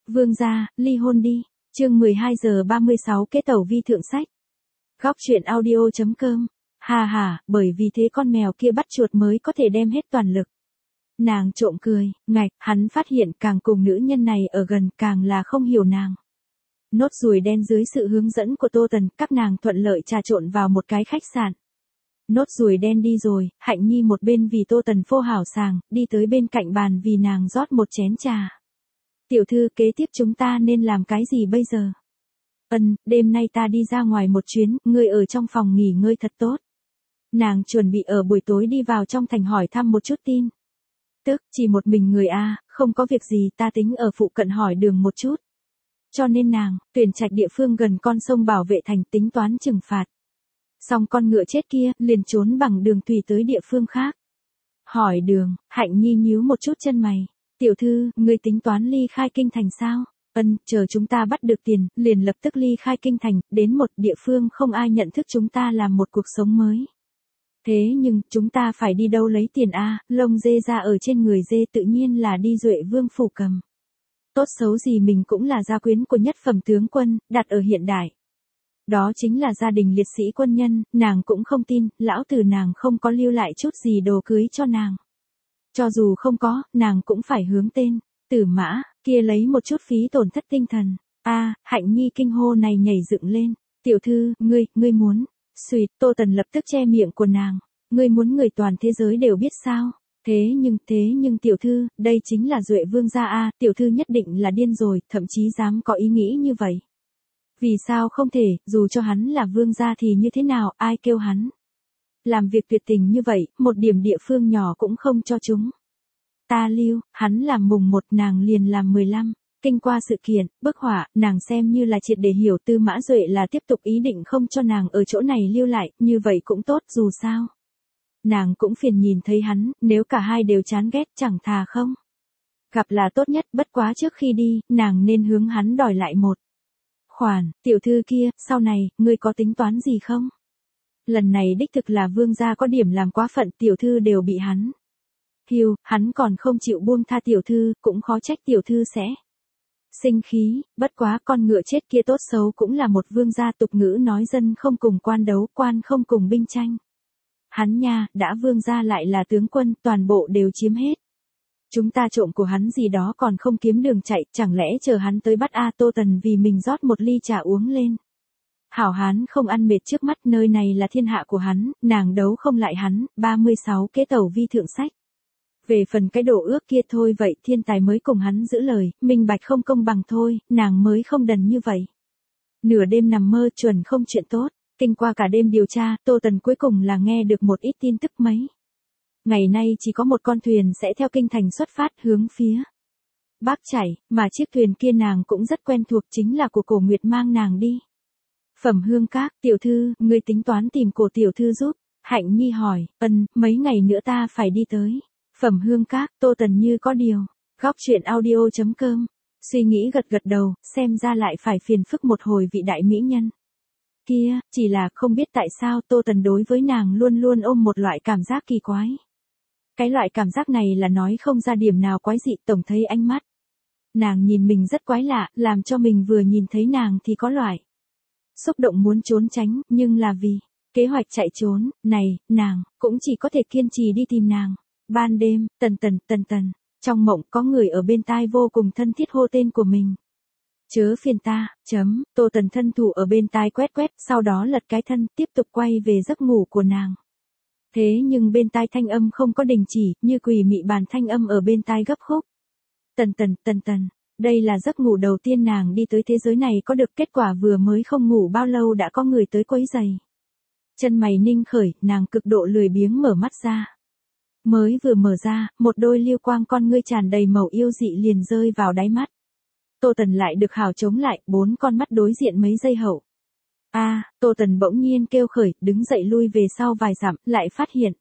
Vương gia, ly hôn đi. Chương 12:36 Kế tẩu vi thượng sách. Góc truyện audio.com. Hà hà, bởi vì thế con mèo kia bắt chuột mới có thể đem hết toàn lực. Nàng trộm cười, ngạch, hắn phát hiện càng cùng nữ nhân này ở gần càng là không hiểu nàng. Nốt ruồi đen dưới sự hướng dẫn của Tô Tần, các nàng thuận lợi trà trộn vào một cái khách sạn. Nốt ruồi đen đi rồi, Hạnh Nhi một bên vì Tô Tần phô hảo sàng, đi tới bên cạnh bàn vì nàng rót một chén trà. Tiểu thư, kế tiếp chúng ta nên làm cái gì bây giờ? Đêm nay ta đi ra ngoài một chuyến, ngươi ở trong phòng nghỉ ngơi thật tốt. Nàng chuẩn bị ở buổi tối đi vào trong thành hỏi thăm một chút tin. Tức, chỉ một mình người không có việc gì, ta tính ở phụ cận hỏi đường một chút. Cho nên nàng, tuyển trạch địa phương gần con sông bảo vệ thành, tính toán trừng phạt. Xong con ngựa chết kia, liền trốn bằng đường thủy tới địa phương khác. Hỏi đường, Hạnh Nhi nhíu một chút chân mày. Tiểu thư, ngươi tính toán ly khai kinh thành sao? Chờ chúng ta bắt được tiền, liền lập tức ly khai kinh thành, đến một địa phương không ai nhận thức chúng ta làm một cuộc sống mới. Thế nhưng, chúng ta phải đi đâu lấy tiền lông dê ra ở trên người dê tự nhiên là đi Duệ Vương phủ cầm. Tốt xấu gì mình cũng là gia quyến của nhất phẩm tướng quân, đặt ở hiện đại. Đó chính là gia đình liệt sĩ quân nhân, nàng cũng không tin, lão tử nàng không có lưu lại chút gì đồ cưới cho nàng. Cho dù không có, nàng cũng phải hướng tên, Tử Mã, kia lấy một chút phí tổn thất tinh thần. Hạnh Nhi kinh hô này nhảy dựng lên. Tiểu thư, ngươi muốn. Xuyệt, Tô Tần lập tức che miệng của nàng. Ngươi muốn người toàn thế giới đều biết sao? Thế nhưng tiểu thư, đây chính là Duệ Vương gia tiểu thư nhất định là điên rồi, thậm chí dám có ý nghĩ như vậy. Vì sao không thể, dù cho hắn là vương gia thì như thế nào, ai kêu hắn? Làm việc tuyệt tình như vậy, một điểm địa phương nhỏ cũng không cho chúng. Ta lưu, hắn làm mùng 1 nàng liền làm 15. Kinh qua sự kiện, bức họa, nàng xem như là triệt để hiểu Tư Mã Duệ là tiếp tục ý định không cho nàng ở chỗ này lưu lại, như vậy cũng tốt dù sao. Nàng cũng phiền nhìn thấy hắn, nếu cả hai đều chán ghét chẳng thà không. Gặp là tốt nhất, bất quá trước khi đi, nàng nên hướng hắn đòi lại một khoản. Tiểu thư kia, sau này, ngươi có tính toán gì không? Lần này đích thực là vương gia có điểm làm quá phận, tiểu thư đều bị hắn. Hắn còn không chịu buông tha tiểu thư, cũng khó trách tiểu thư sẽ sinh khí, bất quá con ngựa chết kia tốt xấu cũng là một vương gia, tục ngữ nói dân không cùng quan đấu, quan không cùng binh tranh. Hắn nha, đã vương gia lại là tướng quân, toàn bộ đều chiếm hết. Chúng ta trộm của hắn gì đó còn không kiếm đường chạy, chẳng lẽ chờ hắn tới bắt Tô Tần vì mình rót một ly trà uống lên. Hảo hán không ăn mệt trước mắt, nơi này là thiên hạ của hắn, nàng đấu không lại hắn. 36 Kế tẩu vi thượng sách. Về phần cái đồ ước kia thôi vậy, thiên tài mới cùng hắn giữ lời, minh bạch không công bằng thôi, nàng mới không đần như vậy. Nửa đêm nằm mơ chuẩn không chuyện tốt, kinh qua cả đêm điều tra, Tô Tần cuối cùng là nghe được một ít tin tức mấy. Ngày nay chỉ có một con thuyền sẽ theo kinh thành xuất phát hướng phía Bắc chảy, mà chiếc thuyền kia nàng cũng rất quen thuộc, chính là của Cổ Nguyệt mang nàng đi. Phẩm Hương Các, tiểu thư, ngươi tính toán tìm Cổ tiểu thư giúp? Hạnh Nhi hỏi. Mấy ngày nữa ta phải đi tới Phẩm Hương Các. Tô Tần như có điều. Góc truyện audio.com. Suy nghĩ gật gật đầu, xem ra lại phải phiền phức một hồi vị đại mỹ nhân kia, chỉ là không biết tại sao Tô Tần đối với nàng luôn luôn ôm một loại cảm giác kỳ quái. Cái loại cảm giác này là nói không ra điểm nào quái dị, tổng thấy ánh mắt nàng nhìn mình rất quái lạ, làm cho mình vừa nhìn thấy nàng thì có loại xúc động muốn trốn tránh, nhưng là vì kế hoạch chạy trốn này, nàng cũng chỉ có thể kiên trì đi tìm nàng. Ban đêm, tần, trong mộng có người ở bên tai vô cùng thân thiết hô tên của mình. Chớ phiền ta, Tô Tần thân thủ ở bên tai quét, sau đó lật cái thân, tiếp tục quay về giấc ngủ của nàng. Thế nhưng bên tai thanh âm không có đình chỉ, như quỷ mị bàn thanh âm ở bên tai gấp khúc. Tần, đây là giấc ngủ đầu tiên nàng đi tới thế giới này có được, kết quả vừa mới không ngủ bao lâu đã có người tới quấy giày. Chân mày ninh khởi, nàng cực độ lười biếng mở mắt ra. Mới vừa mở ra, một đôi liêu quang con ngươi tràn đầy màu yêu dị liền rơi vào đáy mắt. Tô Tần lại được hào chống lại, 4 con mắt đối diện mấy giây hậu. Tô Tần bỗng nhiên kêu khởi, đứng dậy lui về sau vài dặm, lại phát hiện.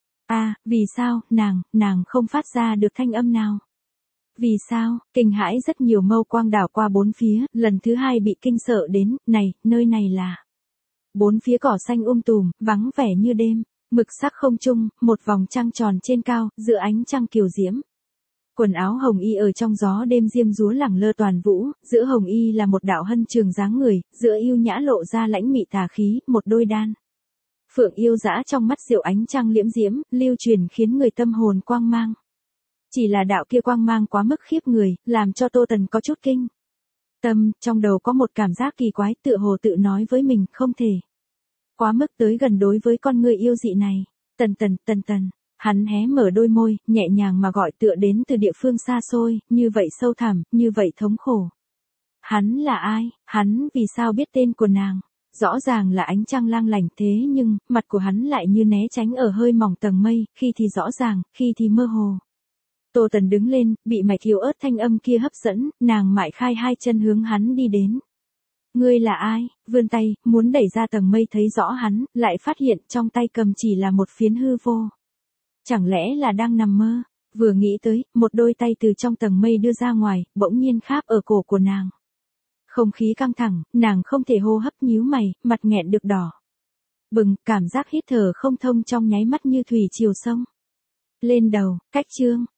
Vì sao, nàng không phát ra được thanh âm nào? Vì sao, kinh hãi rất nhiều mâu quang đảo qua bốn phía, lần thứ 2 bị kinh sợ đến, nơi này là. Bốn phía cỏ xanh tùm, vắng vẻ như đêm, mực sắc không trung, một vòng trăng tròn trên cao, giữa ánh trăng kiều diễm. Quần áo hồng y ở trong gió đêm diêm dúa lẳng lơ toàn vũ, giữa hồng y là một đạo hân trường dáng người, giữa yêu nhã lộ ra lãnh mị tà khí, một đôi đan. Phượng yêu dã trong mắt diệu ánh trăng liễm diễm, lưu truyền khiến người tâm hồn quang mang. Chỉ là đạo kia quang mang quá mức khiếp người, làm cho Tô Tần có chút kinh. Trong đầu có một cảm giác kỳ quái tựa hồ tự nói với mình không thể. Quá mức tới gần đối với con người yêu dị này. Tần. Hắn hé mở đôi môi, nhẹ nhàng mà gọi tựa đến từ địa phương xa xôi, như vậy sâu thẳm, như vậy thống khổ. Hắn là ai? Hắn vì sao biết tên của nàng? Rõ ràng là ánh trăng lang lảnh thế nhưng, mặt của hắn lại như né tránh ở hơi mỏng tầng mây, khi thì rõ ràng, khi thì mơ hồ. Tô Tần đứng lên, bị mạch yếu ớt thanh âm kia hấp dẫn, nàng mại khai hai chân hướng hắn đi đến. Ngươi là ai? Vươn tay, muốn đẩy ra tầng mây thấy rõ hắn, lại phát hiện trong tay cầm chỉ là một phiến hư vô. Chẳng lẽ là đang nằm mơ? Vừa nghĩ tới, một đôi tay từ trong tầng mây đưa ra ngoài, bỗng nhiên kháp ở cổ của nàng. Không khí căng thẳng, nàng không thể hô hấp nhíu mày, mặt nghẹn được đỏ. Bừng, cảm giác hít thở không thông trong nháy mắt như thủy triều sông. Lên đầu, cách chương.